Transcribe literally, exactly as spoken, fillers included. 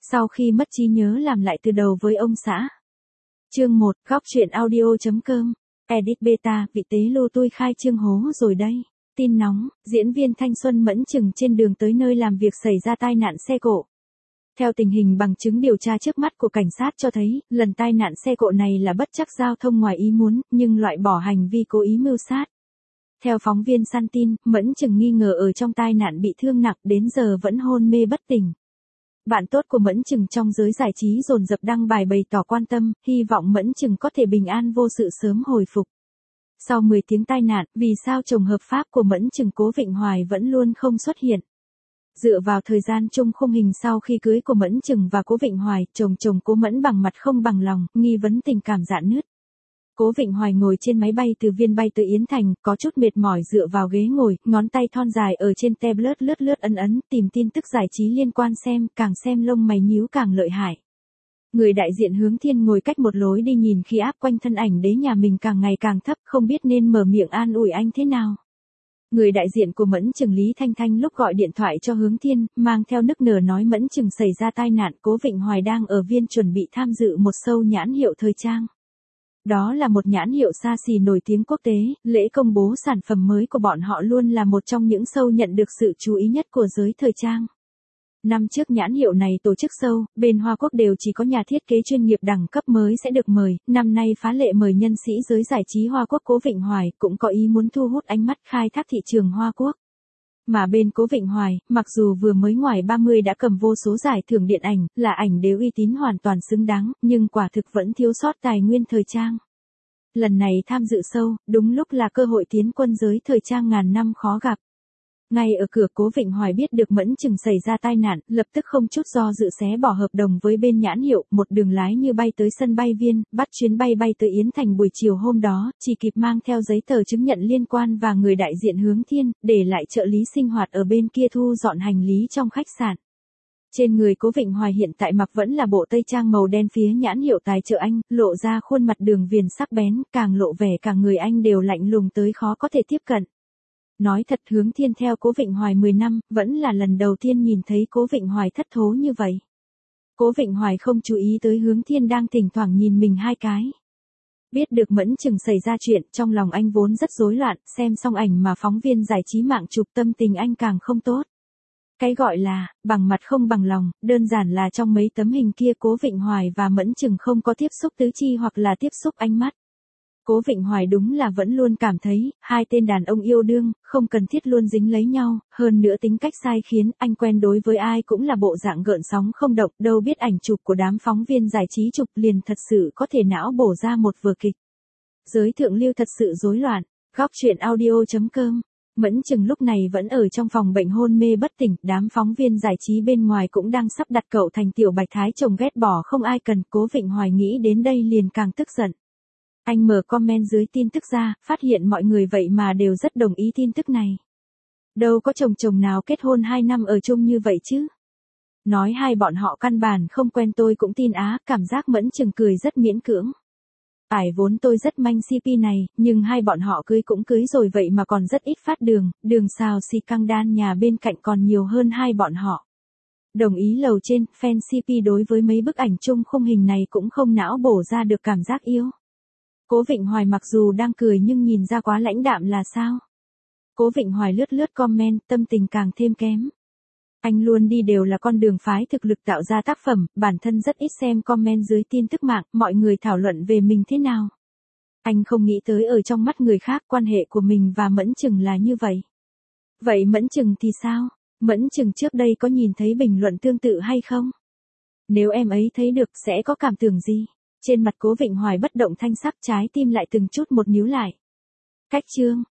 Sau khi mất trí nhớ làm lại từ đầu với ông xã. Chương một, góc truyện audio.com. Edit beta, vị tế lô tôi khai trương hố rồi đây. Tin nóng, diễn viên thanh xuân Mẫn Trừng trên đường tới nơi làm việc xảy ra tai nạn xe cộ. Theo tình hình bằng chứng điều tra trước mắt của cảnh sát cho thấy, lần tai nạn xe cộ này là bất trắc giao thông ngoài ý muốn, nhưng loại bỏ hành vi cố ý mưu sát. Theo phóng viên săn tin, Mẫn Trừng nghi ngờ ở trong tai nạn bị thương nặng, đến giờ vẫn hôn mê bất tỉnh. Bạn tốt của Mẫn Trừng trong giới giải trí dồn dập đăng bài bày tỏ quan tâm, hy vọng Mẫn Trừng có thể bình an vô sự sớm hồi phục. Sau mười tiếng tai nạn, vì sao chồng hợp pháp của Mẫn Trừng Cố Vịnh Hoài vẫn luôn không xuất hiện? Dựa vào thời gian chung khung hình sau khi cưới của Mẫn Trừng và Cố Vịnh Hoài, chồng chồng Cố Mẫn bằng mặt không bằng lòng, nghi vấn tình cảm rạn nứt. Cố Vịnh Hoài ngồi trên máy bay từ Viên bay tới Yến Thành, có chút mệt mỏi dựa vào ghế ngồi, ngón tay thon dài ở trên tablet lướt lướt ấn ấn, tìm tin tức giải trí liên quan xem, càng xem lông mày nhíu càng lợi hại. Người đại diện Hướng Thiên ngồi cách một lối đi nhìn khi áp quanh thân ảnh đế nhà mình càng ngày càng thấp, không biết nên mở miệng an ủi anh thế nào. Người đại diện của Mẫn Trừng Lý Thanh Thanh lúc gọi điện thoại cho Hướng Thiên, mang theo nức nở nói Mẫn Trừng xảy ra tai nạn, Cố Vịnh Hoài đang ở Viên chuẩn bị tham dự một show nhãn hiệu thời trang. Đó là một nhãn hiệu xa xỉ nổi tiếng quốc tế, lễ công bố sản phẩm mới của bọn họ luôn là một trong những show nhận được sự chú ý nhất của giới thời trang. Năm trước nhãn hiệu này tổ chức show, bên Hoa Quốc đều chỉ có nhà thiết kế chuyên nghiệp đẳng cấp mới sẽ được mời, năm nay phá lệ mời nhân sĩ giới giải trí Hoa Quốc Cố Vịnh Hoài cũng có ý muốn thu hút ánh mắt khai thác thị trường Hoa Quốc. Mà bên Cố Vịnh Hoài, mặc dù vừa mới ngoài ba mươi đã cầm vô số giải thưởng điện ảnh, là ảnh đế uy tín hoàn toàn xứng đáng, nhưng quả thực vẫn thiếu sót tài nguyên thời trang. Lần này tham dự show, đúng lúc là cơ hội tiến quân giới thời trang ngàn năm khó gặp. Ngay ở cửa Cố Vịnh Hoài biết được Mẫn Trừng xảy ra tai nạn, lập tức không chút do dự xé bỏ hợp đồng với bên nhãn hiệu, một đường lái như bay tới sân bay Viên, bắt chuyến bay bay tới Yến Thành buổi chiều hôm đó, chỉ kịp mang theo giấy tờ chứng nhận liên quan và người đại diện Hướng Thiên, để lại trợ lý sinh hoạt ở bên kia thu dọn hành lý trong khách sạn. Trên người Cố Vịnh Hoài hiện tại mặc vẫn là bộ tây trang màu đen phía nhãn hiệu tài trợ Anh, lộ ra khuôn mặt đường viền sắc bén, càng lộ vẻ cả người anh đều lạnh lùng tới khó có thể tiếp cận. Nói thật Hướng Thiên theo Cố Vịnh Hoài mười năm, vẫn là lần đầu tiên nhìn thấy Cố Vịnh Hoài thất thố như vậy. Cố Vịnh Hoài không chú ý tới Hướng Thiên đang thỉnh thoảng nhìn mình hai cái. Biết được Mẫn Trừng xảy ra chuyện, trong lòng anh vốn rất rối loạn, xem xong ảnh mà phóng viên giải trí mạng chụp tâm tình anh càng không tốt. Cái gọi là, bằng mặt không bằng lòng, đơn giản là trong mấy tấm hình kia Cố Vịnh Hoài và Mẫn Trừng không có tiếp xúc tứ chi hoặc là tiếp xúc ánh mắt. Cố Vịnh Hoài đúng là vẫn luôn cảm thấy, hai tên đàn ông yêu đương, không cần thiết luôn dính lấy nhau, hơn nữa tính cách sai khiến, anh quen đối với ai cũng là bộ dạng gợn sóng không động, đâu biết ảnh chụp của đám phóng viên giải trí chụp liền thật sự có thể não bổ ra một vở kịch. Giới thượng lưu thật sự rối loạn, góc truyện audio.com. Mẫn Trừng lúc này vẫn ở trong phòng bệnh hôn mê bất tỉnh, đám phóng viên giải trí bên ngoài cũng đang sắp đặt cậu thành tiểu bạch thái chồng ghét bỏ không ai cần, Cố Vịnh Hoài nghĩ đến đây liền càng tức giận. Anh mở comment dưới tin tức ra, phát hiện mọi người vậy mà đều rất đồng ý tin tức này. Đâu có chồng chồng nào kết hôn hai năm ở chung như vậy chứ. Nói hai bọn họ căn bản không quen tôi cũng tin á, cảm giác Mẫn Trừng cười rất miễn cưỡng. Ải vốn tôi rất manh xê pê này, nhưng hai bọn họ cưới cũng cưới rồi vậy mà còn rất ít phát đường, đường xào xì căng đan nhà bên cạnh còn nhiều hơn hai bọn họ. Đồng ý lầu trên, fan xê pê đối với mấy bức ảnh chung khung hình này cũng không não bổ ra được cảm giác yêu. Cố Vịnh Hoài mặc dù đang cười nhưng nhìn ra quá lãnh đạm là sao? Cố Vịnh Hoài lướt lướt comment, tâm tình càng thêm kém. Anh luôn đi đều là con đường phái thực lực tạo ra tác phẩm, bản thân rất ít xem comment dưới tin tức mạng, mọi người thảo luận về mình thế nào. Anh không nghĩ tới ở trong mắt người khác quan hệ của mình và Mẫn Trừng là như vậy. Vậy Mẫn Trừng thì sao? Mẫn Trừng trước đây có nhìn thấy bình luận tương tự hay không? Nếu em ấy thấy được sẽ có cảm tưởng gì? Trên mặt Cố Vịnh Hoài bất động thanh sắc, trái tim lại từng chút một níu lại. Cách chương,